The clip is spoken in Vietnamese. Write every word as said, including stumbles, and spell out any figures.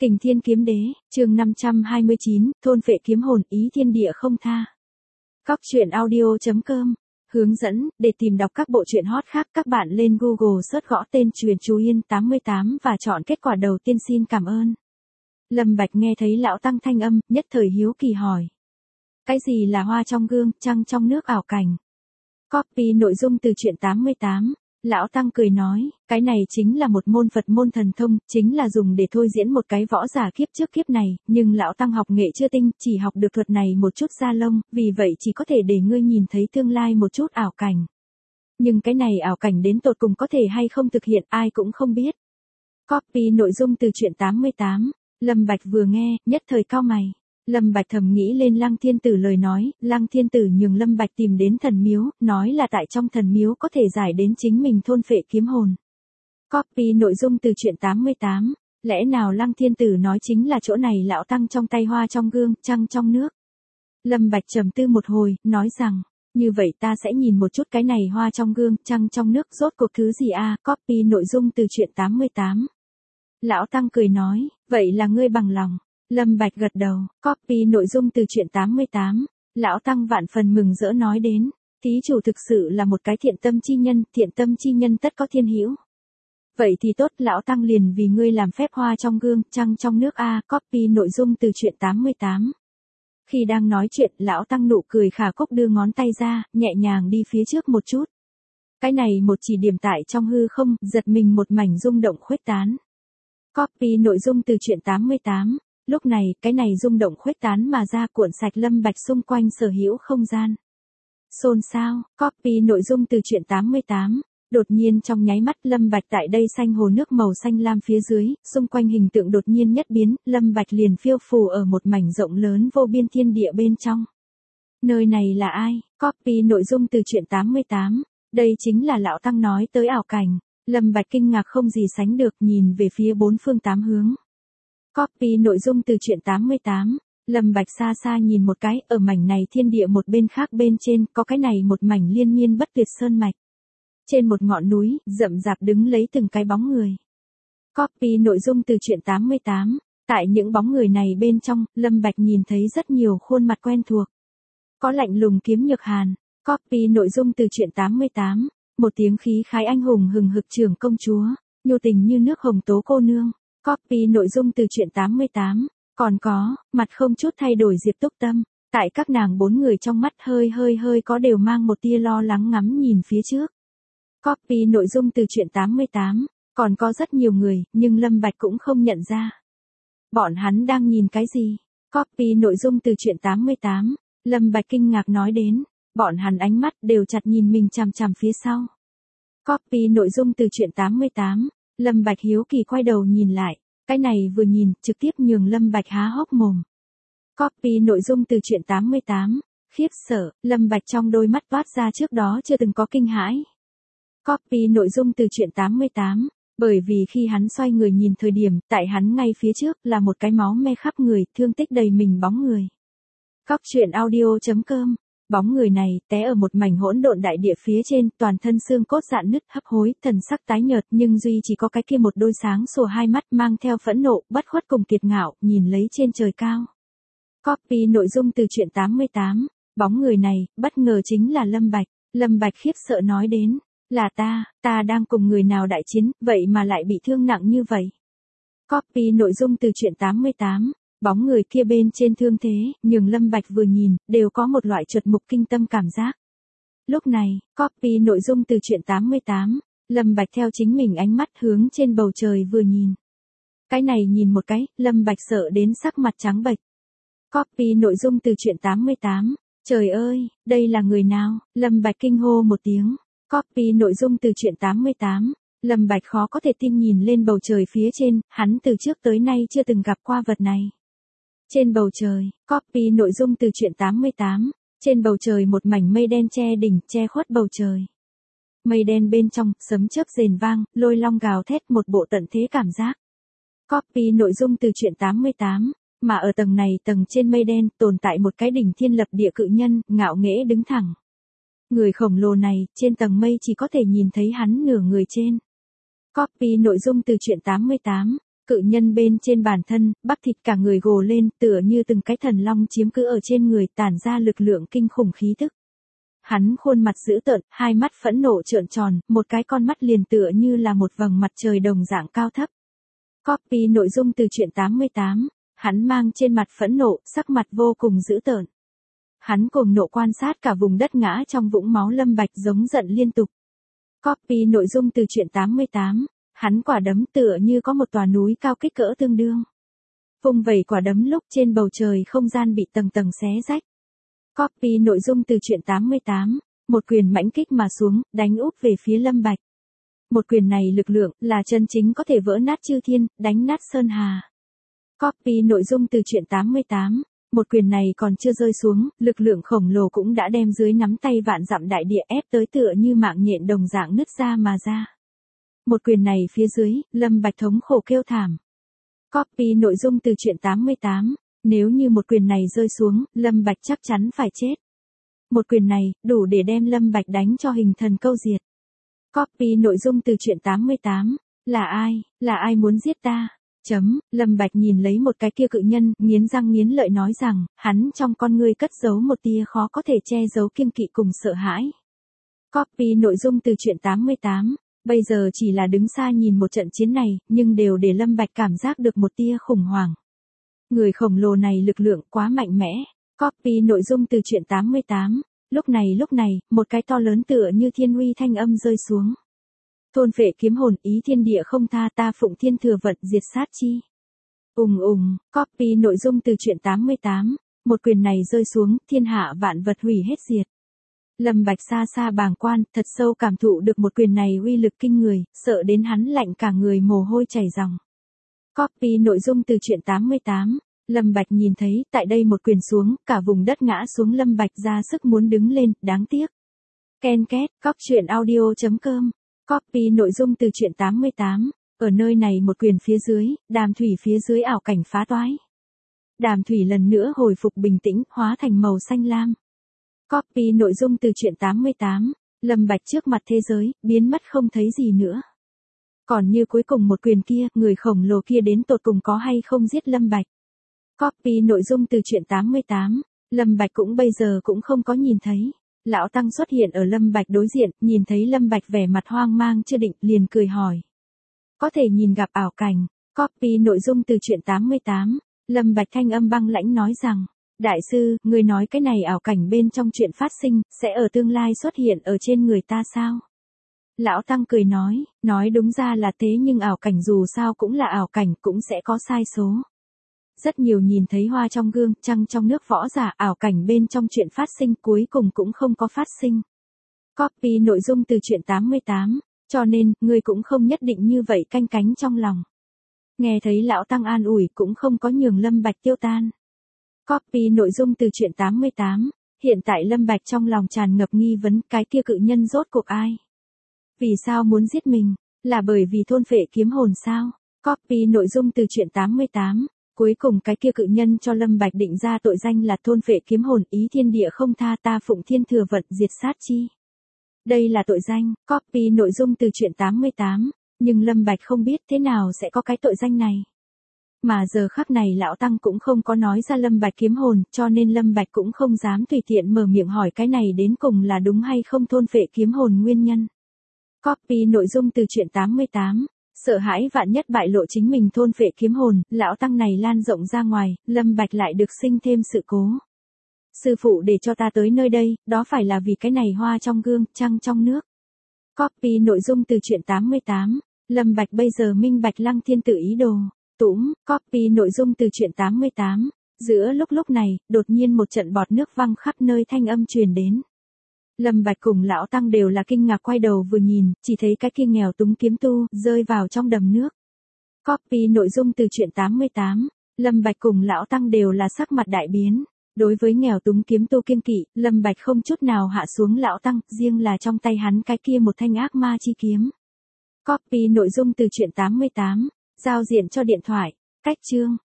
Kình Thiên Kiếm Đế, chương năm trăm hai mươi chín, thôn phệ kiếm hồn, ý thiên địa không tha. Cóc truyện audio.com hướng dẫn, để tìm đọc các bộ truyện hot khác các bạn lên Google search gõ tên Truyện Chú Yên tám mươi tám và chọn kết quả đầu tiên. Xin cảm ơn. Lâm Bạch nghe thấy lão tăng thanh âm, nhất thời hiếu kỳ hỏi. Cái gì là hoa trong gương, trăng trong nước ảo cảnh? Copy nội dung từ truyện tám mươi tám. Lão Tăng cười nói, cái này chính là một môn Phật môn thần thông, chính là dùng để thôi diễn một cái võ giả kiếp trước kiếp này, nhưng Lão Tăng học nghệ chưa tinh, chỉ học được thuật này một chút da lông, vì vậy chỉ có thể để ngươi nhìn thấy tương lai một chút ảo cảnh. Nhưng cái này ảo cảnh đến tột cùng có thể hay không thực hiện ai cũng không biết. Copy nội dung từ truyện tám mươi tám. Lâm Bạch vừa nghe, nhất thời cau mày. Lâm Bạch thầm nghĩ lên Lăng Thiên Tử lời nói, Lăng Thiên Tử nhường Lâm Bạch tìm đến thần miếu, nói là tại trong thần miếu có thể giải đến chính mình thôn phệ kiếm hồn. Copy nội dung từ truyện tám mươi tám. Lẽ nào Lăng Thiên Tử nói chính là chỗ này lão tăng trong tay hoa trong gương, trăng trong nước? Lâm Bạch trầm tư một hồi, nói rằng, như vậy ta sẽ nhìn một chút cái này hoa trong gương, trăng trong nước rốt cuộc thứ gì a? À? Copy nội dung từ truyện tám mươi tám. Lão tăng cười nói, vậy là ngươi bằng lòng. Lâm Bạch gật đầu, copy nội dung từ truyện tám mươi tám. Lão Tăng vạn phần mừng rỡ nói đến, thí chủ thực sự là một cái thiện tâm chi nhân, thiện tâm chi nhân tất có thiên hữu. Vậy thì tốt, Lão Tăng liền vì ngươi làm phép hoa trong gương, trăng trong nước a. Copy nội dung từ truyện tám mươi tám. Khi đang nói chuyện, Lão Tăng nụ cười khả cốc đưa ngón tay ra, nhẹ nhàng đi phía trước một chút. Cái này một chỉ điểm tại trong hư không, giật mình một mảnh rung động khuếch tán. Copy nội dung từ truyện tám mươi tám. Lúc này, cái này rung động khuếch tán mà ra cuộn sạch Lâm Bạch xung quanh sở hữu không gian. Xôn xao, copy nội dung từ truyện tám mươi tám. Đột nhiên trong nháy mắt Lâm Bạch tại đây xanh hồ nước màu xanh lam phía dưới, xung quanh hình tượng đột nhiên nhất biến, Lâm Bạch liền phiêu phù ở một mảnh rộng lớn vô biên thiên địa bên trong. Nơi này là ai? Copy nội dung từ truyện tám mươi tám. Đây chính là lão tăng nói tới ảo cảnh. Lâm Bạch kinh ngạc không gì sánh được, nhìn về phía bốn phương tám hướng. Copy nội dung từ truyện tám mươi tám. Lâm Bạch xa xa nhìn một cái, ở mảnh này thiên địa một bên khác bên trên, có cái này một mảnh liên miên bất tuyệt sơn mạch. Trên một ngọn núi, rậm rạp đứng lấy từng cái bóng người. Copy nội dung từ truyện tám mươi tám. Tại những bóng người này bên trong, Lâm Bạch nhìn thấy rất nhiều khuôn mặt quen thuộc. Có lạnh lùng kiếm nhược hàn. Copy nội dung từ truyện tám mươi tám. Một tiếng khí khái anh hùng hừng hực trưởng công chúa, nhu tình như nước hồng tố cô nương. Copy nội dung từ truyện tám mươi tám. Còn có, mặt không chút thay đổi Diệp Túc Tâm. Tại các nàng bốn người trong mắt hơi hơi hơi có đều mang một tia lo lắng ngắm nhìn phía trước. Copy nội dung từ truyện tám mươi tám. Còn có rất nhiều người, nhưng Lâm Bạch cũng không nhận ra. Bọn hắn đang nhìn cái gì? Copy nội dung từ truyện tám mươi tám. Lâm Bạch kinh ngạc nói đến. Bọn hắn ánh mắt đều chặt nhìn mình chằm chằm phía sau. Copy nội dung từ truyện tám mươi tám. Lâm Bạch hiếu kỳ quay đầu nhìn lại, cái này vừa nhìn, trực tiếp nhường Lâm Bạch há hốc mồm. Copy nội dung từ truyện tám mươi tám. Khiếp sợ, Lâm Bạch trong đôi mắt toát ra trước đó chưa từng có kinh hãi. Copy nội dung từ truyện tám mươi tám. Bởi vì khi hắn xoay người nhìn thời điểm, tại hắn ngay phía trước là một cái máu me khắp người, thương tích đầy mình bóng người. Cóc truyện audio.com. Bóng người này té ở một mảnh hỗn độn đại địa phía trên, toàn thân xương cốt rạn nứt hấp hối, thần sắc tái nhợt, nhưng duy chỉ có cái kia một đôi sáng sủa hai mắt mang theo phẫn nộ, bất khuất cùng kiệt ngạo, nhìn lấy trên trời cao. Copy nội dung từ truyện tám mươi tám. Bóng người này, bất ngờ chính là Lâm Bạch. Lâm Bạch khiếp sợ nói đến, là ta, ta đang cùng người nào đại chiến, vậy mà lại bị thương nặng như vậy. Copy nội dung từ truyện tám mươi tám. Bóng người kia bên trên thương thế, nhường Lâm Bạch vừa nhìn, đều có một loại chuột mục kinh tâm cảm giác. Lúc này, copy nội dung từ truyện tám mươi tám. Lâm Bạch theo chính mình ánh mắt hướng trên bầu trời vừa nhìn. Cái này nhìn một cái, Lâm Bạch sợ đến sắc mặt trắng bệch. Copy nội dung từ truyện tám mươi tám. Trời ơi, đây là người nào? Lâm Bạch kinh hô một tiếng. Copy nội dung từ truyện tám mươi tám. Lâm Bạch khó có thể tin nhìn lên bầu trời phía trên, hắn từ trước tới nay chưa từng gặp qua vật này. Trên bầu trời, copy nội dung từ truyện tám mươi tám. Trên bầu trời một mảnh mây đen che đỉnh, che khuất bầu trời. Mây đen bên trong, sấm chớp rền vang, lôi long gào thét một bộ tận thế cảm giác. Copy nội dung từ truyện tám mươi tám. Mà ở tầng này, tầng trên mây đen, tồn tại một cái đỉnh thiên lập địa cự nhân, ngạo nghễ đứng thẳng. Người khổng lồ này, trên tầng mây chỉ có thể nhìn thấy hắn nửa người trên. Copy nội dung từ truyện tám mươi tám. Cự nhân bên trên bản thân, bắp thịt cả người gồ lên, tựa như từng cái thần long chiếm cứ ở trên người, tản ra lực lượng kinh khủng khí tức. Hắn khuôn mặt dữ tợn, hai mắt phẫn nộ trợn tròn, một cái con mắt liền tựa như là một vầng mặt trời đồng dạng cao thấp. Copy nội dung từ truyện tám mươi tám, hắn mang trên mặt phẫn nộ, sắc mặt vô cùng dữ tợn. Hắn cuồng nộ quan sát cả vùng đất ngã trong vũng máu Lâm Bạch giống giận liên tục. Copy nội dung từ truyện tám mươi tám, hắn quả đấm tựa như có một tòa núi cao kích cỡ tương đương. Vung vẩy quả đấm lúc trên bầu trời không gian bị tầng tầng xé rách. Copy nội dung từ truyện tám mươi tám, một quyền mãnh kích mà xuống, đánh úp về phía Lâm Bạch. Một quyền này lực lượng là chân chính có thể vỡ nát chư thiên, đánh nát sơn hà. Copy nội dung từ truyện tám mươi tám, một quyền này còn chưa rơi xuống, lực lượng khổng lồ cũng đã đem dưới nắm tay vạn dặm đại địa ép tới tựa như mạng nhện đồng dạng nứt ra mà ra. Một quyền này phía dưới, Lâm Bạch thống khổ kêu thảm. Copy nội dung từ truyện tám mươi tám, nếu như một quyền này rơi xuống, Lâm Bạch chắc chắn phải chết. Một quyền này, đủ để đem Lâm Bạch đánh cho hình thần câu diệt. Copy nội dung từ truyện tám mươi tám, là ai, là ai muốn giết ta? Chấm, Lâm Bạch nhìn lấy một cái kia cự nhân, nghiến răng nghiến lợi nói rằng, hắn trong con ngươi cất giấu một tia khó có thể che giấu kiêng kỵ cùng sợ hãi. Copy nội dung từ truyện tám mươi tám, bây giờ chỉ là đứng xa nhìn một trận chiến này, nhưng đều để Lâm Bạch cảm giác được một tia khủng hoảng. Người khổng lồ này lực lượng quá mạnh mẽ. Copy nội dung từ truyện tám mươi tám, lúc này lúc này, một cái to lớn tựa như thiên uy thanh âm rơi xuống. Thôn phệ kiếm hồn, ý thiên địa không tha, ta phụng thiên thừa vận diệt sát chi. Ùng ùng, copy nội dung từ truyện tám mươi tám, một quyền này rơi xuống, thiên hạ vạn vật hủy hết diệt. Lâm Bạch xa xa bàng quan, thật sâu cảm thụ được một quyền này uy lực kinh người, sợ đến hắn lạnh cả người mồ hôi chảy ròng. Copy nội dung từ truyện tám mươi tám, Lâm Bạch nhìn thấy, tại đây một quyền xuống, cả vùng đất ngã xuống, Lâm Bạch ra sức muốn đứng lên, đáng tiếc. Ken két, cóc truyện audio chấm com. Copy nội dung từ truyện tám mươi tám, ở nơi này một quyền phía dưới, đàm thủy phía dưới ảo cảnh phá toái. Đàm thủy lần nữa hồi phục bình tĩnh, hóa thành màu xanh lam. Copy nội dung từ truyện tám mươi tám, Lâm Bạch trước mặt thế giới, biến mất không thấy gì nữa. Còn như cuối cùng một quyền kia, người khổng lồ kia đến tột cùng có hay không giết Lâm Bạch. Copy nội dung từ truyện tám mươi tám, Lâm Bạch cũng bây giờ cũng không có nhìn thấy. Lão Tăng xuất hiện ở Lâm Bạch đối diện, nhìn thấy Lâm Bạch vẻ mặt hoang mang chưa định, liền cười hỏi. Có thể nhìn gặp ảo cảnh. Copy nội dung từ truyện tám mươi tám, Lâm Bạch thanh âm băng lãnh nói rằng, đại sư, người nói cái này ảo cảnh bên trong chuyện phát sinh, sẽ ở tương lai xuất hiện ở trên người ta sao? Lão Tăng cười nói, nói đúng ra là thế nhưng ảo cảnh dù sao cũng là ảo cảnh, cũng sẽ có sai số. Rất nhiều nhìn thấy hoa trong gương, trăng trong nước võ giả, ảo cảnh bên trong chuyện phát sinh cuối cùng cũng không có phát sinh. Copy nội dung từ truyện tám mươi tám, cho nên, ngươi cũng không nhất định như vậy canh cánh trong lòng. Nghe thấy Lão Tăng an ủi cũng không có nhường Lâm Bạch tiêu tan. Copy nội dung từ truyện tám mươi tám, hiện tại Lâm Bạch trong lòng tràn ngập nghi vấn, cái kia cự nhân rốt cuộc ai? Vì sao muốn giết mình? Là bởi vì thôn phệ kiếm hồn sao? Copy nội dung từ truyện tám mươi tám, cuối cùng cái kia cự nhân cho Lâm Bạch định ra tội danh là thôn phệ kiếm hồn, ý thiên địa không tha, ta phụng thiên thừa vận diệt sát chi. Đây là tội danh. Copy nội dung từ truyện tám mươi tám, nhưng Lâm Bạch không biết thế nào sẽ có cái tội danh này. Mà giờ khắc này Lão Tăng cũng không có nói ra Lâm Bạch kiếm hồn, cho nên Lâm Bạch cũng không dám tùy tiện mở miệng hỏi cái này đến cùng là đúng hay không thôn phệ kiếm hồn nguyên nhân. Copy nội dung từ truyện tám mươi tám, sợ hãi vạn nhất bại lộ chính mình thôn phệ kiếm hồn, Lão Tăng này lan rộng ra ngoài, Lâm Bạch lại được sinh thêm sự cố. Sư phụ để cho ta tới nơi đây, đó phải là vì cái này hoa trong gương, trăng trong nước. Copy nội dung từ truyện tám mươi tám, Lâm Bạch bây giờ minh bạch Lăng Thiên Tử ý đồ. Tũm, copy nội dung từ truyện tám mươi tám, giữa lúc lúc này, đột nhiên một trận bọt nước văng khắp nơi thanh âm truyền đến. Lâm Bạch cùng Lão Tăng đều là kinh ngạc quay đầu vừa nhìn, chỉ thấy cái kia nghèo túng kiếm tu, rơi vào trong đầm nước. Copy nội dung từ truyện tám mươi tám, Lâm Bạch cùng Lão Tăng đều là sắc mặt đại biến. Đối với nghèo túng kiếm tu kiên kỵ, Lâm Bạch không chút nào hạ xuống Lão Tăng, riêng là trong tay hắn cái kia một thanh ác ma chi kiếm. Copy nội dung từ truyện tám mươi tám, giao diện cho điện thoại, cách chương.